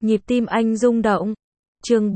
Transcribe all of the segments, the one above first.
Nhịp tim anh rung động. Chương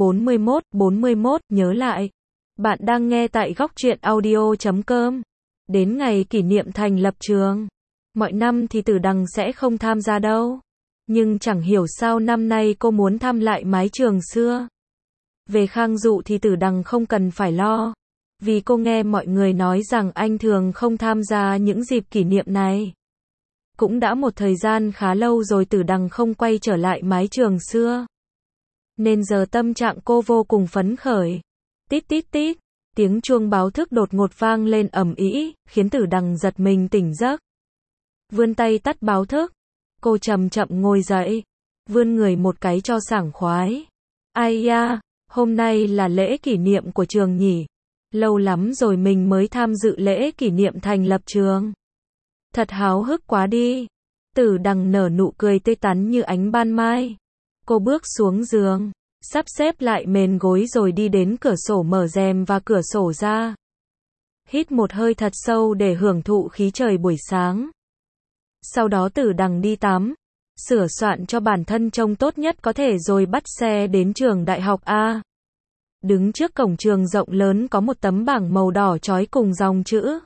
41 nhớ lại. Bạn đang nghe tại Góc Truyện Audio.com. Đến ngày kỷ niệm thành lập trường, mọi năm thì Tử Đằng sẽ không tham gia đâu. Nhưng chẳng hiểu sao năm nay cô muốn thăm lại mái trường xưa. Về Khang Dụ thì Tử Đằng không cần phải lo. Vì cô nghe mọi người nói rằng anh thường không tham gia những dịp kỷ niệm này. Cũng đã một thời gian khá lâu rồi Tử Đằng không quay trở lại mái trường xưa. Nên giờ tâm trạng cô vô cùng phấn khởi. Tít tít tít, tiếng chuông báo thức đột ngột vang lên ầm ĩ, khiến Tử Đằng giật mình tỉnh giấc. Vươn tay tắt báo thức, cô chậm chậm ngồi dậy, vươn người một cái cho sảng khoái. Ai da, hôm nay là lễ kỷ niệm của trường nhỉ? Lâu lắm rồi mình mới tham dự lễ kỷ niệm thành lập trường. Thật háo hức quá đi. Tử Đằng nở nụ cười tươi tắn như ánh ban mai. Cô bước xuống giường, sắp xếp lại mền gối rồi đi đến cửa sổ mở rèm và cửa sổ ra. Hít một hơi thật sâu để hưởng thụ khí trời buổi sáng. Sau đó Tử Đằng đi tắm, sửa soạn cho bản thân trông tốt nhất có thể rồi bắt xe đến trường đại học A. Đứng trước cổng trường rộng lớn có một tấm bảng màu đỏ chói cùng dòng chữ.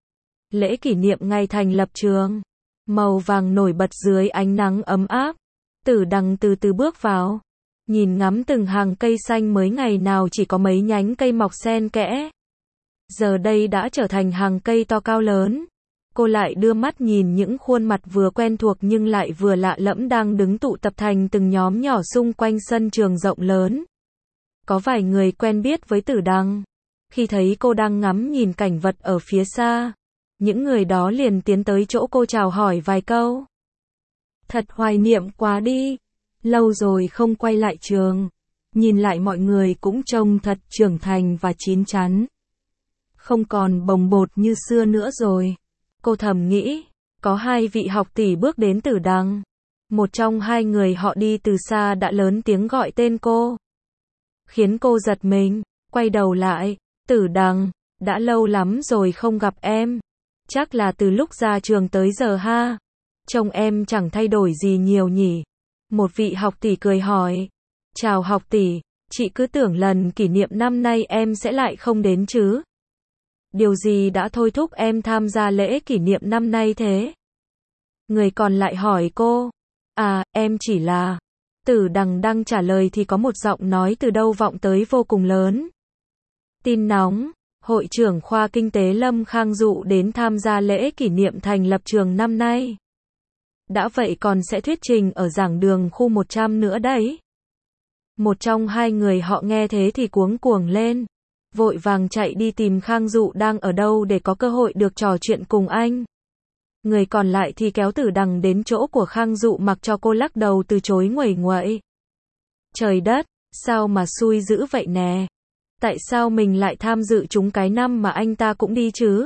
Lễ kỷ niệm ngày thành lập trường. Màu vàng nổi bật dưới ánh nắng ấm áp. Tử Đằng từ từ bước vào. Nhìn ngắm từng hàng cây xanh mới ngày nào chỉ có mấy nhánh cây mọc xen kẽ. Giờ đây đã trở thành hàng cây to cao lớn. Cô lại đưa mắt nhìn những khuôn mặt vừa quen thuộc nhưng lại vừa lạ lẫm đang đứng tụ tập thành từng nhóm nhỏ xung quanh sân trường rộng lớn. Có vài người quen biết với Tử Đằng. Khi thấy cô đang ngắm nhìn cảnh vật ở phía xa, những người đó liền tiến tới chỗ cô chào hỏi vài câu. Thật hoài niệm quá đi. Lâu rồi không quay lại trường. Nhìn lại mọi người cũng trông thật trưởng thành và chín chắn. Không còn bồng bột như xưa nữa rồi. Cô thầm nghĩ. Có hai vị học tỷ bước đến Tử Đằng. Một trong hai người họ đi từ xa đã lớn tiếng gọi tên cô. Khiến cô giật mình, quay đầu lại. Tử Đằng, đã lâu lắm rồi không gặp em. Chắc là từ lúc ra trường tới giờ ha. Trông em chẳng thay đổi gì nhiều nhỉ. Một vị học tỷ cười hỏi. Chào học tỷ, chị cứ tưởng lần kỷ niệm năm nay em sẽ lại không đến chứ. Điều gì đã thôi thúc em tham gia lễ kỷ niệm năm nay thế? Người còn lại hỏi cô. À, em chỉ là... Tử Đằng đang trả lời thì có một giọng nói từ đâu vọng tới vô cùng lớn. Tin nóng, Hội trưởng khoa Kinh tế Lâm Khang Dụ đến tham gia lễ kỷ niệm thành lập trường năm nay. Đã vậy còn sẽ thuyết trình ở giảng đường khu 100 nữa đấy. Một trong hai người họ nghe thế thì cuống cuồng lên. Vội vàng chạy đi tìm Khang Dụ đang ở đâu để có cơ hội được trò chuyện cùng anh. Người còn lại thì kéo Tử Đằng đến chỗ của Khang Dụ mặc cho cô lắc đầu từ chối nguẩy nguậy. Trời đất, sao mà xui dữ vậy nè. Tại sao mình lại tham dự chúng cái năm mà anh ta cũng đi chứ?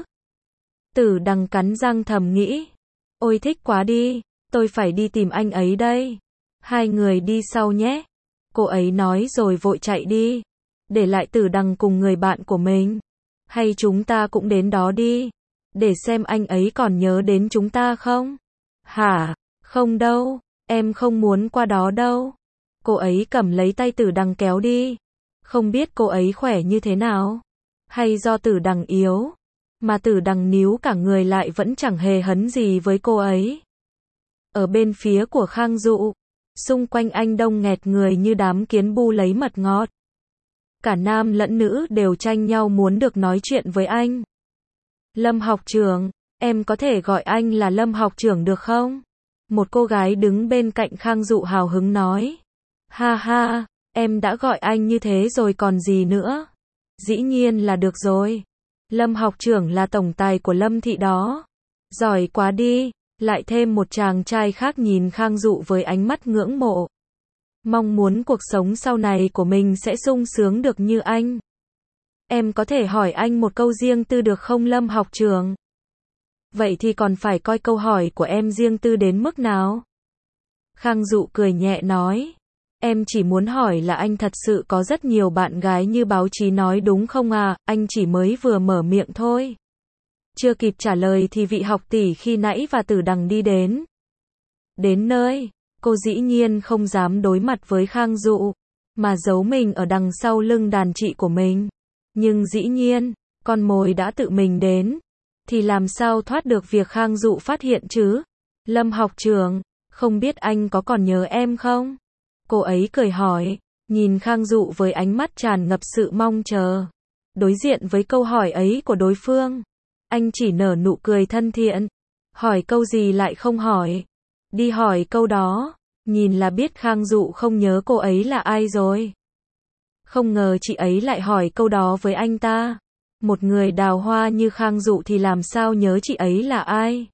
Tử Đằng cắn răng thầm nghĩ. Ôi thích quá đi, tôi phải đi tìm anh ấy đây. Hai người đi sau nhé. Cô ấy nói rồi vội chạy đi. Để lại Tử Đằng cùng người bạn của mình. Hay chúng ta cũng đến đó đi. Để xem anh ấy còn nhớ đến chúng ta không? Hả? Không đâu, em không muốn qua đó đâu. Cô ấy cầm lấy tay Tử Đằng kéo đi. Không biết cô ấy khỏe như thế nào? Hay do Tử Đằng yếu? Mà Tử Đằng níu cả người lại vẫn chẳng hề hấn gì với cô ấy. Ở bên phía của Khang Dụ, xung quanh anh đông nghẹt người như đám kiến bu lấy mật ngọt. Cả nam lẫn nữ đều tranh nhau muốn được nói chuyện với anh. Lâm học trưởng, em có thể gọi anh là Lâm học trưởng được không? Một cô gái đứng bên cạnh Khang Dụ hào hứng nói. Ha ha, em đã gọi anh như thế rồi còn gì nữa? Dĩ nhiên là được rồi. Lâm học trưởng là tổng tài của Lâm thị đó. Giỏi quá đi. Lại thêm một chàng trai khác nhìn Khang Dụ với ánh mắt ngưỡng mộ. Mong muốn cuộc sống sau này của mình sẽ sung sướng được như anh. Em có thể hỏi anh một câu riêng tư được không Lâm học trưởng? Vậy thì còn phải coi câu hỏi của em riêng tư đến mức nào? Khang Dụ cười nhẹ nói. Em chỉ muốn hỏi là anh thật sự có rất nhiều bạn gái như báo chí nói đúng không à? Anh chỉ mới vừa mở miệng thôi. Chưa kịp trả lời thì vị học tỷ khi nãy và Tử Đằng đi đến. Đến nơi, Cô dĩ nhiên không dám đối mặt với Khang Dụ, mà giấu mình ở đằng sau lưng đàn chị của mình. Nhưng dĩ nhiên, con mồi đã tự mình đến, thì làm sao thoát được việc Khang Dụ phát hiện chứ? Lâm học trưởng, không biết anh có còn nhớ em không? Cô ấy cười hỏi, nhìn Khang Dụ với ánh mắt tràn ngập sự mong chờ. Đối diện với câu hỏi ấy của đối phương, anh chỉ nở nụ cười thân thiện. Hỏi câu gì lại không hỏi? Đi hỏi câu đó, nhìn là biết Khang Dụ không nhớ cô ấy là ai rồi. Không ngờ chị ấy lại hỏi câu đó với anh ta. Một người đào hoa như Khang Dụ thì làm sao nhớ chị ấy là ai?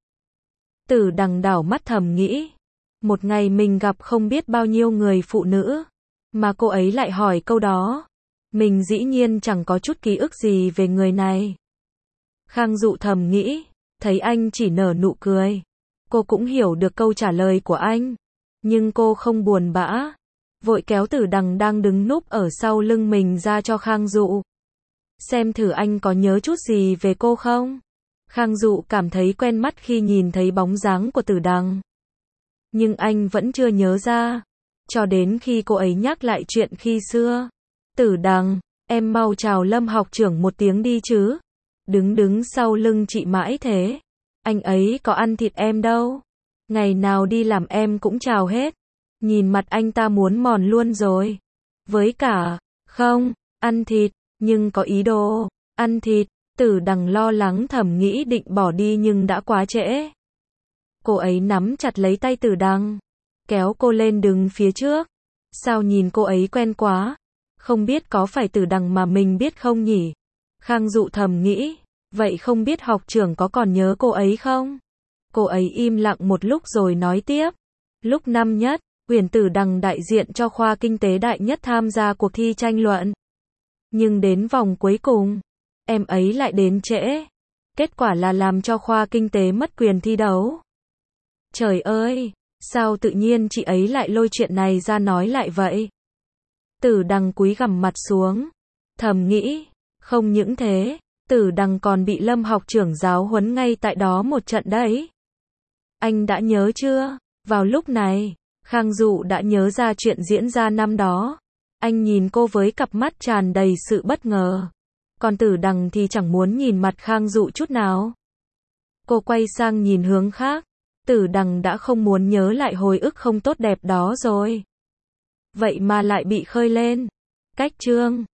Tử Đằng đảo mắt thầm nghĩ. Một ngày mình gặp không biết bao nhiêu người phụ nữ, mà cô ấy lại hỏi câu đó. Mình dĩ nhiên chẳng có chút ký ức gì về người này. Khang Dụ thầm nghĩ, thấy anh chỉ nở nụ cười. Cô cũng hiểu được câu trả lời của anh. Nhưng cô không buồn bã. Vội kéo Tử Đằng đang đứng núp ở sau lưng mình ra cho Khang Dụ. Xem thử anh có nhớ chút gì về cô không? Khang Dụ cảm thấy quen mắt khi nhìn thấy bóng dáng của Tử Đằng. Nhưng anh vẫn chưa nhớ ra. Cho đến khi cô ấy nhắc lại chuyện khi xưa. Tử Đằng, em mau chào Lâm học trưởng một tiếng đi chứ. Đứng sau lưng chị mãi thế. Anh ấy có ăn thịt em đâu. Ngày nào đi làm em cũng chào hết. Nhìn mặt anh ta muốn mòn luôn rồi. Với cả, không, ăn thịt, nhưng có ý đồ, ăn thịt. Tử Đằng lo lắng thầm nghĩ định bỏ đi nhưng đã quá trễ. Cô ấy nắm chặt lấy tay Tử Đằng, kéo cô lên đứng phía trước. Sao nhìn cô ấy quen quá? Không biết có phải Tử Đằng mà mình biết không nhỉ? Khang Dụ thầm nghĩ, vậy không biết học trưởng có còn nhớ cô ấy không? Cô ấy im lặng một lúc rồi nói tiếp. Lúc năm nhất, Uyển Tử Đằng đại diện cho khoa kinh tế đại nhất tham gia cuộc thi tranh luận. Nhưng đến vòng cuối cùng, em ấy lại đến trễ. Kết quả là làm cho khoa kinh tế mất quyền thi đấu. Trời ơi, sao tự nhiên chị ấy lại lôi chuyện này ra nói lại vậy? Tử Đằng cúi gằm mặt xuống, thầm nghĩ, không những thế, Tử Đằng còn bị Lâm học trưởng giáo huấn ngay tại đó một trận đấy. Anh đã nhớ chưa? Vào lúc này, Khang Dụ đã nhớ ra chuyện diễn ra năm đó. Anh nhìn cô với cặp mắt tràn đầy sự bất ngờ. Còn Tử Đằng thì chẳng muốn nhìn mặt Khang Dụ chút nào. Cô quay sang nhìn hướng khác. Tử Đằng đã không muốn nhớ lại hồi ức không tốt đẹp đó rồi. Vậy mà lại bị khơi lên. Cách chương